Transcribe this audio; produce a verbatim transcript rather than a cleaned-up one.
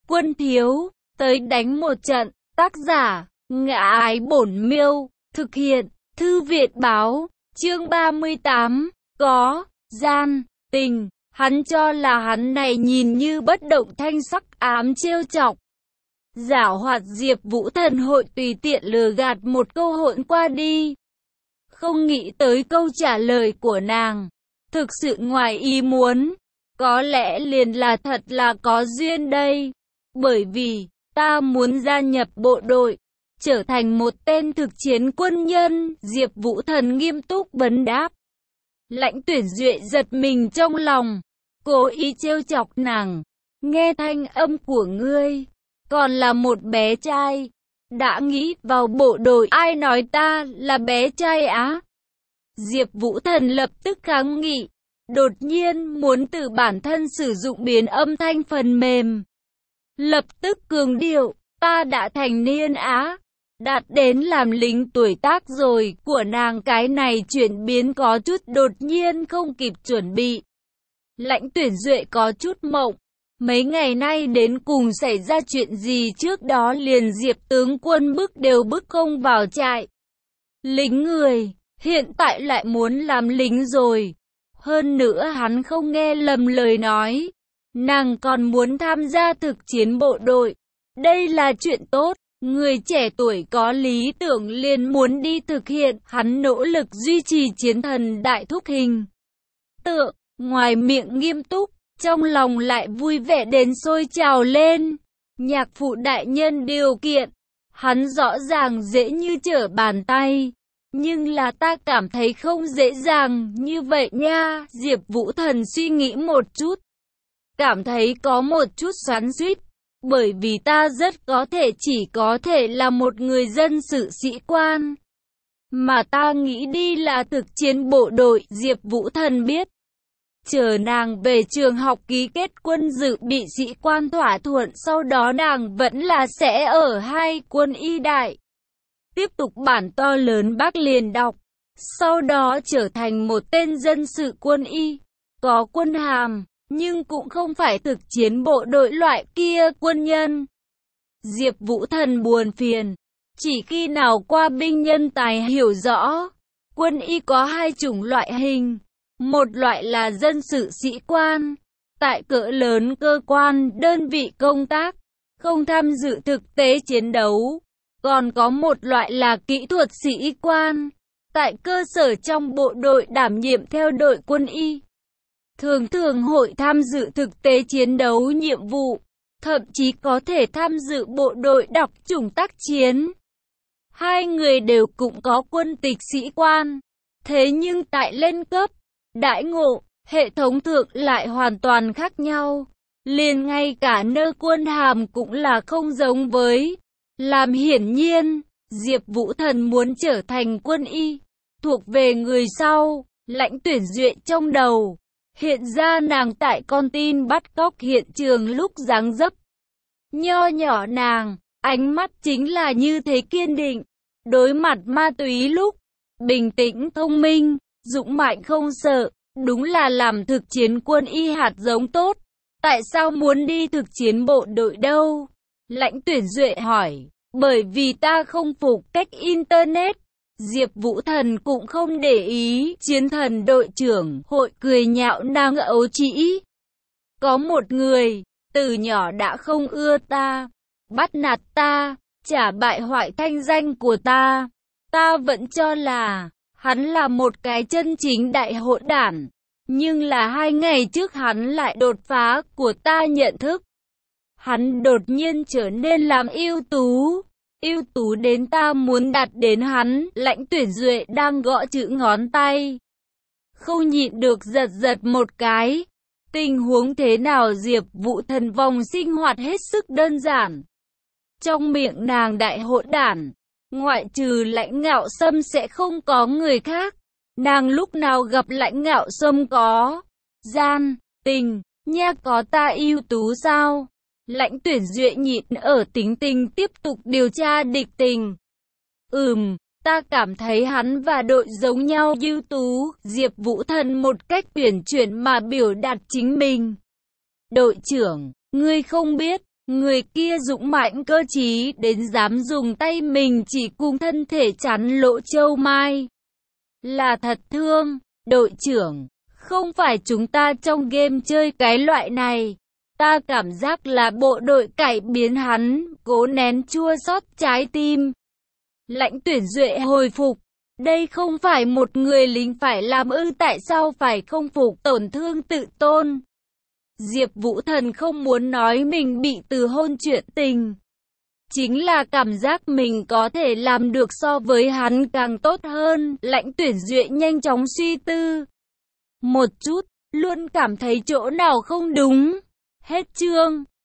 Quân thiếu, tới đánh một trận. Tác giả, Ngã Ái Bổn Miêu. Thực hiện, Thư Viện Báo. Chương ba mươi tám. Có, gian, tình. Hắn cho là hắn này nhìn như bất động thanh sắc ám trêu chọc. Giảo hoạt Diệp Vũ Thần hội tùy tiện lừa gạt một câu hỗn qua đi. Không nghĩ tới câu trả lời của nàng. Thực sự ngoài ý muốn. Có lẽ liền là thật là có duyên đây. Bởi vì, ta muốn gia nhập bộ đội, trở thành một tên thực chiến quân nhân. Diệp Vũ Thần nghiêm túc vấn đáp. Lãnh Tuyển Duệ giật mình trong lòng. Cố ý trêu chọc nàng. Nghe thanh âm của ngươi, còn là một bé trai. Đã nghĩ vào bộ đội, ai nói ta là bé trai á? Diệp Vũ Thần lập tức kháng nghị. Đột nhiên muốn từ bản thân sử dụng biến âm thanh phần mềm. Lập tức cường điệu, ta đã thành niên á. Đạt đến làm lính tuổi tác rồi. Của nàng cái này chuyển biến có chút đột nhiên không kịp chuẩn bị. Lãnh Tuyển Duệ có chút mộng. Mấy ngày nay đến cùng xảy ra chuyện gì, trước đó liền Diệp tướng quân bức đều bức không vào trại. Lính người, hiện tại lại muốn làm lính rồi. Hơn nữa hắn không nghe lầm lời nói. Nàng còn muốn tham gia thực chiến bộ đội. Đây là chuyện tốt. Người trẻ tuổi có lý tưởng liền muốn đi thực hiện. Hắn nỗ lực duy trì chiến thần đại thúc hình tượng. Ngoài miệng nghiêm túc, trong lòng lại vui vẻ đến sôi trào lên. Nhạc phụ đại nhân điều kiện, hắn rõ ràng dễ như trở bàn tay. Nhưng là ta cảm thấy không dễ dàng như vậy nha. Diệp Vũ Thần suy nghĩ một chút. Cảm thấy có một chút xoắn xuýt. Bởi vì ta rất có thể chỉ có thể là một người dân sự sĩ quan. Mà ta nghĩ đi là thực chiến bộ đội. Diệp Vũ Thần biết. Chờ nàng về trường học ký kết quân dự bị sĩ quan thỏa thuận, sau đó nàng vẫn là sẽ ở hai quân y đại. Tiếp tục bản to lớn Bác liền đọc. Sau đó trở thành một tên dân sự quân y. Có quân hàm, nhưng cũng không phải thực chiến bộ đội loại kia quân nhân. Diệp Vũ Thần buồn phiền. Chỉ khi nào qua binh nhân tài hiểu rõ. Quân y có hai chủng loại hình. Một loại là dân sự sĩ quan, tại cỡ lớn cơ quan, đơn vị công tác, không tham dự thực tế chiến đấu. Còn có một loại là kỹ thuật sĩ quan, tại cơ sở trong bộ đội đảm nhiệm theo đội quân y. Thường thường hội tham dự thực tế chiến đấu nhiệm vụ, thậm chí có thể tham dự bộ đội đặc chủng tác chiến. Hai người đều cũng có quân tịch sĩ quan, thế nhưng tại lên cấp, đãi ngộ, hệ thống thượng lại hoàn toàn khác nhau. Liền ngay cả nơ quân hàm cũng là không giống với. Làm hiển nhiên, Diệp Vũ Thần muốn trở thành quân y, thuộc về người sau. Lãnh Tuyển Duệ trong đầu hiện ra nàng tại con tin bắt cóc hiện trường lúc dáng dấp. Nho nhỏ nàng, ánh mắt chính là như thế kiên định. Đối mặt ma túy lúc, bình tĩnh thông minh, dũng mạnh không sợ, đúng là làm thực chiến quân y hạt giống tốt. Tại sao muốn đi thực chiến bộ đội đâu? Lãnh Tuyển Duệ hỏi. Bởi vì ta không phục cách internet. Diệp Vũ Thần cũng không để ý. Chiến thần đội trưởng hội cười nhạo nàng ấu trĩ. Có một người, từ nhỏ đã không ưa ta, bắt nạt ta, trả bại hoại thanh danh của ta. Ta vẫn cho là hắn là một cái chân chính đại hỗn đản. Nhưng là hai ngày trước hắn lại đột phá của ta nhận thức. Hắn đột nhiên trở nên làm ưu tú. Ưu tú đến ta muốn đạt đến hắn. Lãnh Tuyển Duệ đang gõ chữ ngón tay. Không nhịn được giật giật một cái. Tình huống thế nào? Diệp Vũ Thần vòng sinh hoạt hết sức đơn giản. Trong miệng nàng đại hỗn đản, ngoại trừ Lãnh Ngạo Sâm sẽ không có người khác. Nàng lúc nào gặp Lãnh Ngạo Sâm có gian, tình, nha có ta ưu tú sao? Lãnh Tuyển Duệ nhịn ở tính tình tiếp tục điều tra địch tình. Ừm, ta cảm thấy hắn và đội giống nhau ưu tú. Diệp Vũ Thần một cách uyển chuyển mà biểu đạt chính mình. Đội trưởng, ngươi không biết, Người kia dũng mãnh cơ trí đến dám dùng tay mình chỉ cùng thân thể chắn lỗ châu mai. Là thật thương, đội trưởng, không phải chúng ta trong game chơi cái loại này. Ta cảm giác là bộ đội cải biến hắn, cố nén chua xót trái tim. Lãnh Tuyển Duệ hồi phục. Đây không phải một người lính phải làm ư, tại sao phải không phục, tổn thương tự tôn. Diệp Vũ Thần không muốn nói mình bị từ hôn chuyện tình. Chính là cảm giác mình có thể làm được so với hắn càng tốt hơn. Lãnh Tuyển Duệ nhanh chóng suy tư. Một chút, luôn cảm thấy chỗ nào không đúng. Hết chương.